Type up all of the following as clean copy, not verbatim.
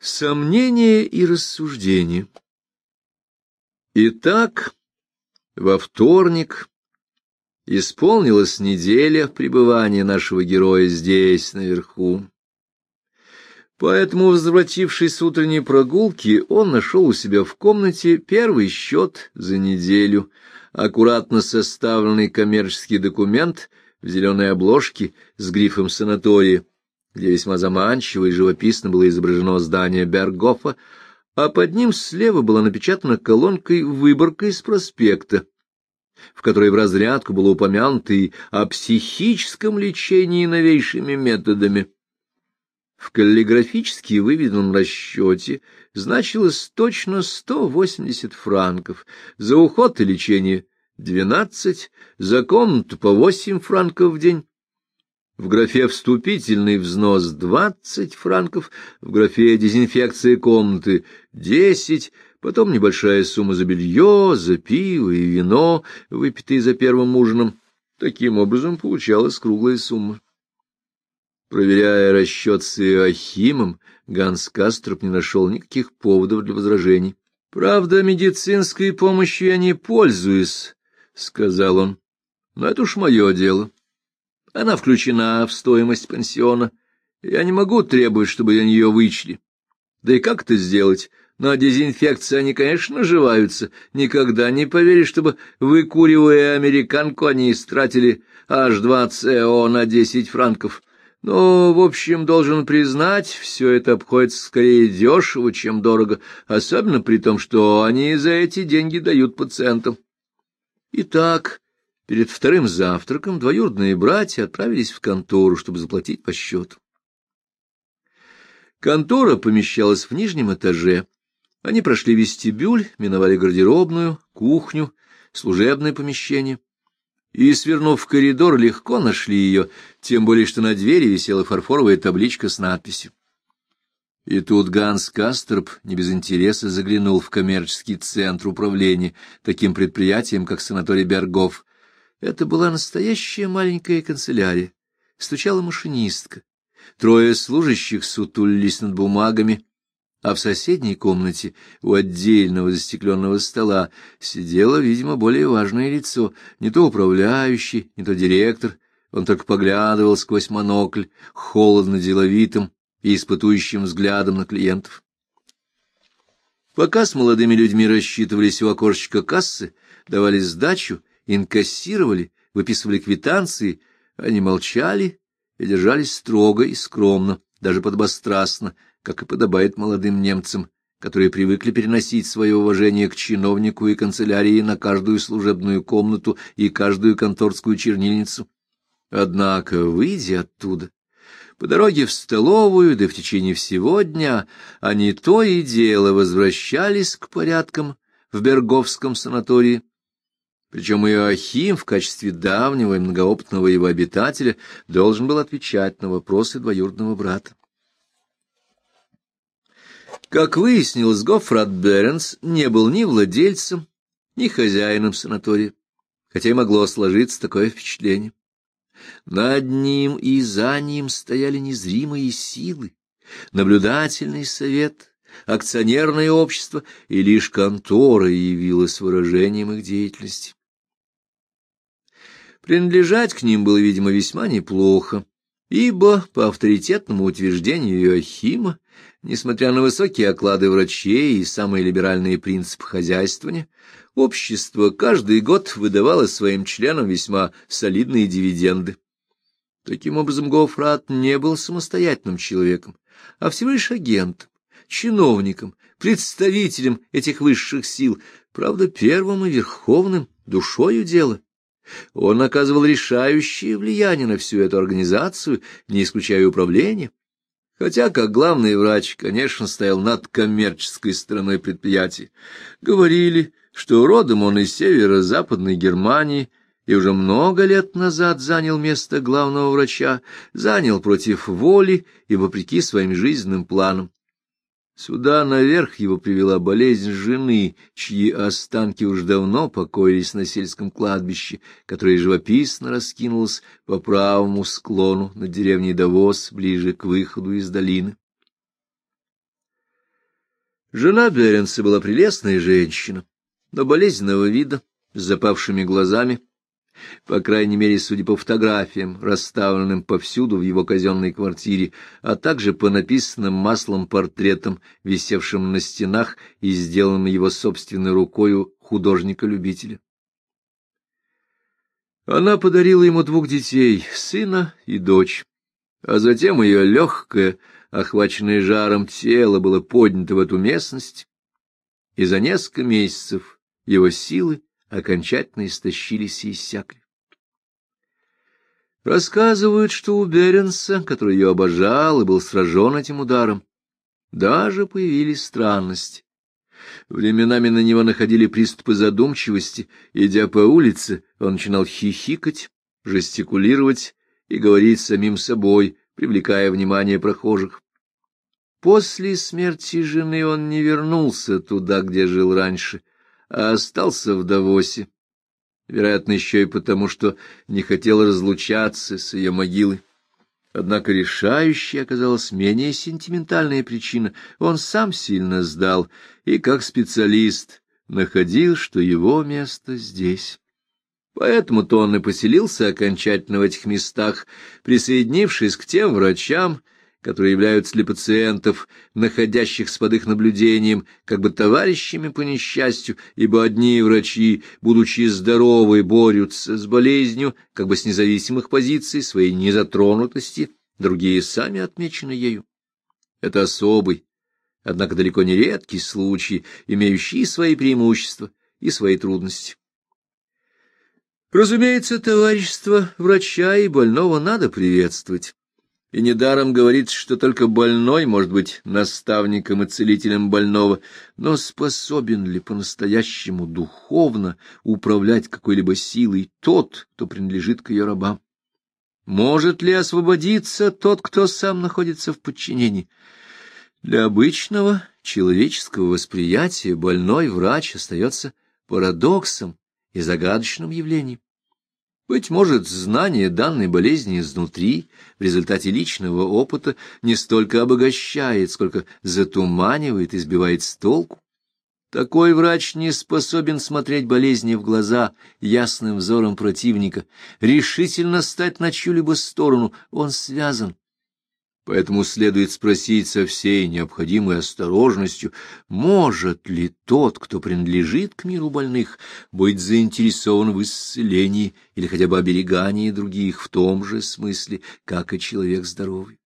Сомнения и рассуждения. Итак, во вторник исполнилась неделя пребывания нашего героя здесь, наверху. Поэтому, возвратившись с утренней прогулки, он нашел у себя в комнате первый счет за неделю, аккуратно составленный коммерческий документ в зеленой обложке с грифом санатория, где весьма заманчиво и живописно было изображено здание Берггофа, а под ним слева была напечатана колонкой выборка из проспекта, в которой в разрядку было упомянуто и о психическом лечении новейшими методами. В каллиграфически выведенном расчете значилось точно 180 франков, за уход и лечение 12, за комнату по 8 франков в день. В графе «Вступительный взнос» 20 франков, в графе «Дезинфекция комнаты» 10, потом небольшая сумма за белье, за пиво и вино, выпитые за первым ужином. Таким образом получалась круглая сумма. Проверяя расчет с Иоахимом, Ганс Кастроп не нашел никаких поводов для возражений. — Правда, медицинской помощью я не пользуюсь, — сказал он, — но это уж мое дело. Она включена в стоимость пансиона. Я не могу требовать, чтобы на нее вычли. Да и как это сделать? На дезинфекции они, конечно, наживаются. Никогда не поверишь, чтобы, выкуривая американку, они истратили H2CO на 10 франков. Но, в общем, должен признать, все это обходится скорее дешево, чем дорого, особенно при том, что они за эти деньги дают пациентам. Итак, перед вторым завтраком двоюродные братья отправились в контору, чтобы заплатить по счету. Контора помещалась в нижнем этаже. Они прошли вестибюль, миновали гардеробную, кухню, служебное помещение и, свернув в коридор, легко нашли ее, тем более что на двери висела фарфоровая табличка с надписью. И тут Ганс Кастроп не без интереса заглянул в коммерческий центр управления таким предприятием, как санаторий Берггоф. Это была настоящая маленькая канцелярия. Стучала машинистка. Трое служащих сутулились над бумагами, а в соседней комнате у отдельного застекленного стола сидело, видимо, более важное лицо, не то управляющий, не то директор. Он только поглядывал сквозь монокль, холодно-деловитым и испытующим взглядом на клиентов. Пока с молодыми людьми рассчитывались у окошечка кассы, давали сдачу, инкассировали, выписывали квитанции, они молчали и держались строго и скромно, даже подобострастно, как и подобает молодым немцам, которые привыкли переносить свое уважение к чиновнику и канцелярии на каждую служебную комнату и каждую конторскую чернильницу. Однако, выйдя оттуда, по дороге в столовую, да в течение всего дня, они то и дело возвращались к порядкам в Берггофском санатории. Причем Иоахим в качестве давнего и многоопытного его обитателя должен был отвечать на вопросы двоюродного брата. Как выяснилось, Гоффрат Беренс не был ни владельцем, ни хозяином санатория, хотя и могло сложиться такое впечатление. Над ним и за ним стояли незримые силы, наблюдательный совет, акционерное общество, и лишь контора явилась выражением их деятельности. Принадлежать к ним было, видимо, весьма неплохо, ибо, по авторитетному утверждению Иоахима, несмотря на высокие оклады врачей и самые либеральные принципы хозяйствования, общество каждый год выдавало своим членам весьма солидные дивиденды. Таким образом, Гоффрат не был самостоятельным человеком, а всего лишь агентом, чиновником, представителем этих высших сил, правда, первым и верховным, душою дела. Он оказывал решающее влияние на всю эту организацию, не исключая управления, хотя, как главный врач, конечно, стоял над коммерческой стороной предприятия. Говорили, что родом он из северо-западной Германии и уже много лет назад занял место главного врача, занял против воли и вопреки своим жизненным планам. Сюда наверх его привела болезнь жены, чьи останки уж давно покоились на сельском кладбище, которое живописно раскинулось по правому склону над деревней Давос, ближе к выходу из долины. Жена Беренса была прелестная женщина, но болезненного вида, с запавшими глазами, по крайней мере, судя по фотографиям, расставленным повсюду в его казенной квартире, а также по написанным маслом портретам, висевшим на стенах и сделанным его собственной рукою художника-любителя. Она подарила ему 2 детей, сына и дочь, а затем ее легкое, охваченное жаром тело было поднято в эту местность, и за несколько месяцев его силы окончательно истощились и иссякли. Рассказывают, что у Беренса, который ее обожал и был сражен этим ударом, даже появились странности. Временами на него находили приступы задумчивости, идя по улице, он начинал хихикать, жестикулировать и говорить самим собой, привлекая внимание прохожих. После смерти жены он не вернулся туда, где жил раньше, а остался в Давосе, вероятно, еще и потому, что не хотел разлучаться с ее могилой. Однако решающей оказалась менее сентиментальная причина. Он сам сильно сдал и, как специалист, находил, что его место здесь. Поэтому-то он и поселился окончательно в этих местах, присоединившись к тем врачам, которые являются для пациентов, находящихся под их наблюдением, как бы товарищами по несчастью, ибо одни врачи, будучи здоровы, борются с болезнью, как бы с независимых позиций своей незатронутости, другие сами отмечены ею. Это особый, однако далеко не редкий случай, имеющий свои преимущества и свои трудности. Разумеется, товарищество врача и больного надо приветствовать. И недаром говорится, что только больной может быть наставником и целителем больного, но способен ли по-настоящему духовно управлять какой-либо силой тот, кто принадлежит к ее рабам? Может ли освободиться тот, кто сам находится в подчинении? Для обычного человеческого восприятия больной врач остается парадоксом и загадочным явлением. Быть может, знание данной болезни изнутри, в результате личного опыта, не столько обогащает, сколько затуманивает и сбивает с толку. Такой врач не способен смотреть болезни в глаза ясным взором противника, решительно стать на чью-либо сторону, он связан. Поэтому следует спросить со всей необходимой осторожностью, может ли тот, кто принадлежит к миру больных, быть заинтересован в исцелении или хотя бы оберегании других в том же смысле, как и человек здоровый.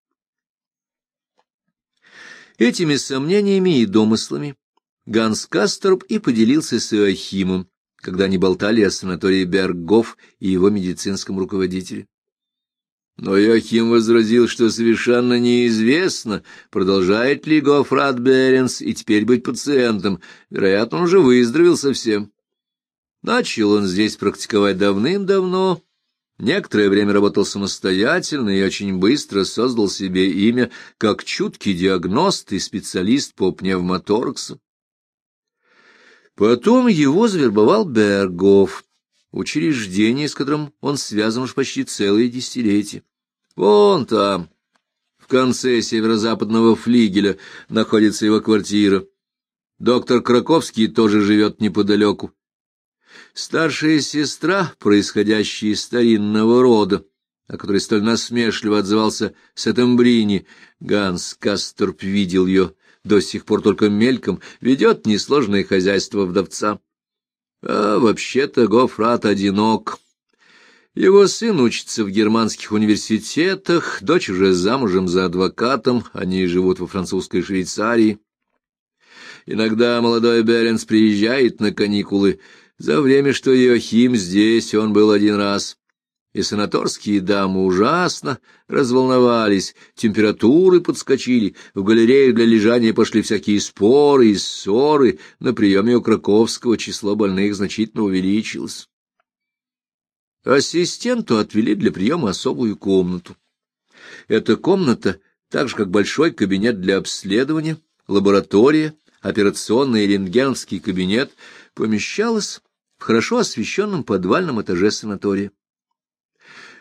Этими сомнениями и домыслами Ганс Касторп и поделился с Иоахимом, когда они болтали о санатории Берггоф и его медицинском руководителе. Но Иоахим возразил, что совершенно неизвестно, продолжает ли Гофрат Беренс и теперь быть пациентом. Вероятно, он уже выздоровел совсем. Начал он здесь практиковать давным-давно, некоторое время работал самостоятельно и очень быстро создал себе имя как чуткий диагност и специалист по пневмотораксу. Потом его завербовал Берггоф, учреждение, с которым он связан уж почти целые десятилетия. Вон там, в конце северо-западного флигеля, находится его квартира. Доктор Краковский тоже живет неподалеку. Старшая сестра, происходящая из старинного рода, о которой столь насмешливо отзывался Сеттембрини, Ганс Касторп видел ее до сих пор только мельком, ведет несложное хозяйство вдовца. А вообще-то Гофрат одинок. Его сын учится в германских университетах, дочь уже замужем за адвокатом, они живут во французской Швейцарии. Иногда молодой Беренс приезжает на каникулы. За время, что Иоахим здесь, он был 1 раз. И санаторские дамы ужасно разволновались, температуры подскочили, в галереях для лежания пошли всякие споры и ссоры, на приеме у Краковского число больных значительно увеличилось. Ассистенту отвели для приема особую комнату. Эта комната, так же как большой кабинет для обследования, лаборатория, операционный и рентгеновский кабинет, помещалась в хорошо освещенном подвальном этаже санатория.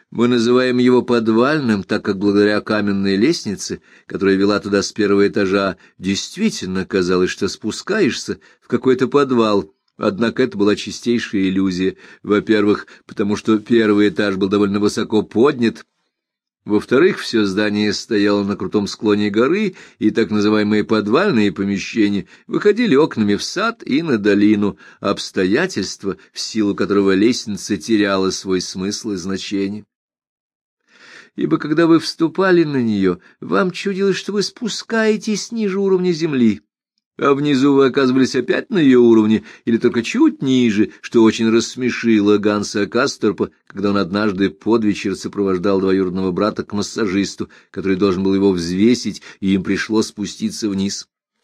Мы называем его подвальным, так как благодаря каменной лестнице, которая вела туда с первого этажа, действительно казалось, что спускаешься в какой-то подвал. Однако это была чистейшая иллюзия. Во-первых, потому что первый этаж был довольно высоко поднят. Во-вторых, все здание стояло на крутом склоне горы, и так называемые подвальные помещения выходили окнами в сад и на долину, обстоятельство, в силу которого лестница теряла свой смысл и значение. Ибо когда вы вступали на нее, вам чудилось, что вы спускаетесь ниже уровня земли, а внизу вы оказывались опять на ее уровне, или только чуть ниже, что очень рассмешило Ганса Касторпа, когда он однажды под вечер сопровождал двоюродного брата к массажисту, который должен был его взвесить, и им пришлось спуститься вниз.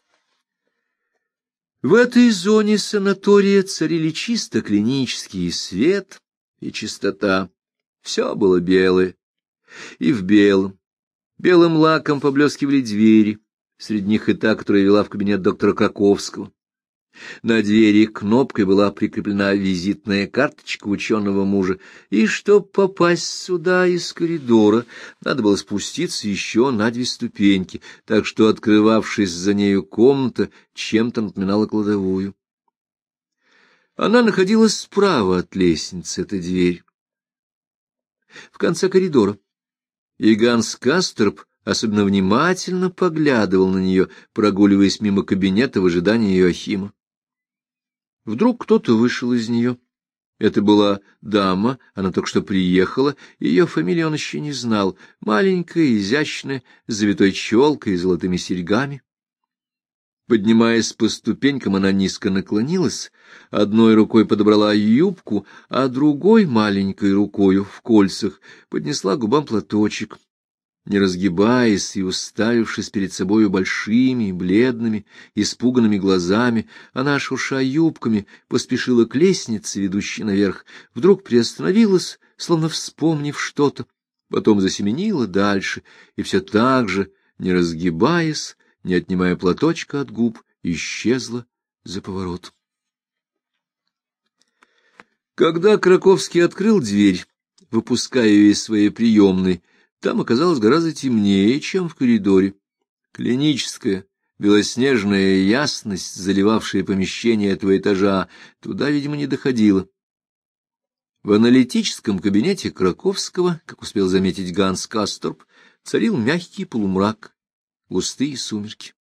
В этой зоне санатория царили чисто клинический свет и чистота. Все было белое. И в белым лаком поблескивали двери, среди них и та, которая вела в кабинет доктора Краковского. На двери кнопкой была прикреплена визитная карточка ученого мужа, и чтобы попасть сюда из коридора, надо было спуститься еще на 2 ступеньки, так что, открывавшись за нею комната, чем-то напоминала кладовую. Она находилась справа от лестницы, эта дверь, в конце коридора. И Ганс Касторп особенно внимательно поглядывал на нее, прогуливаясь мимо кабинета в ожидании Иоахима. Вдруг кто-то вышел из нее. Это была дама, она только что приехала, ее фамилию он еще не знал, маленькая, изящная, с завитой челкой и золотыми серьгами. Поднимаясь по ступенькам, она низко наклонилась, одной рукой подобрала юбку, а другой, маленькой рукою в кольцах, поднесла к губам платочек. Не разгибаясь и уставившись перед собою большими, бледными, испуганными глазами, она, шурша юбками, поспешила к лестнице, ведущей наверх, вдруг приостановилась, словно вспомнив что-то, потом засеменила дальше, и все так же, не разгибаясь, не отнимая платочка от губ, исчезла за поворотом. Когда Краковский открыл дверь, выпуская ее из своей приемной, там оказалось гораздо темнее, чем в коридоре. Клиническая, белоснежная ясность, заливавшая помещение этого этажа, туда, видимо, не доходила. В аналитическом кабинете Краковского, как успел заметить Ганс Касторп, царил мягкий полумрак, густые сумерки.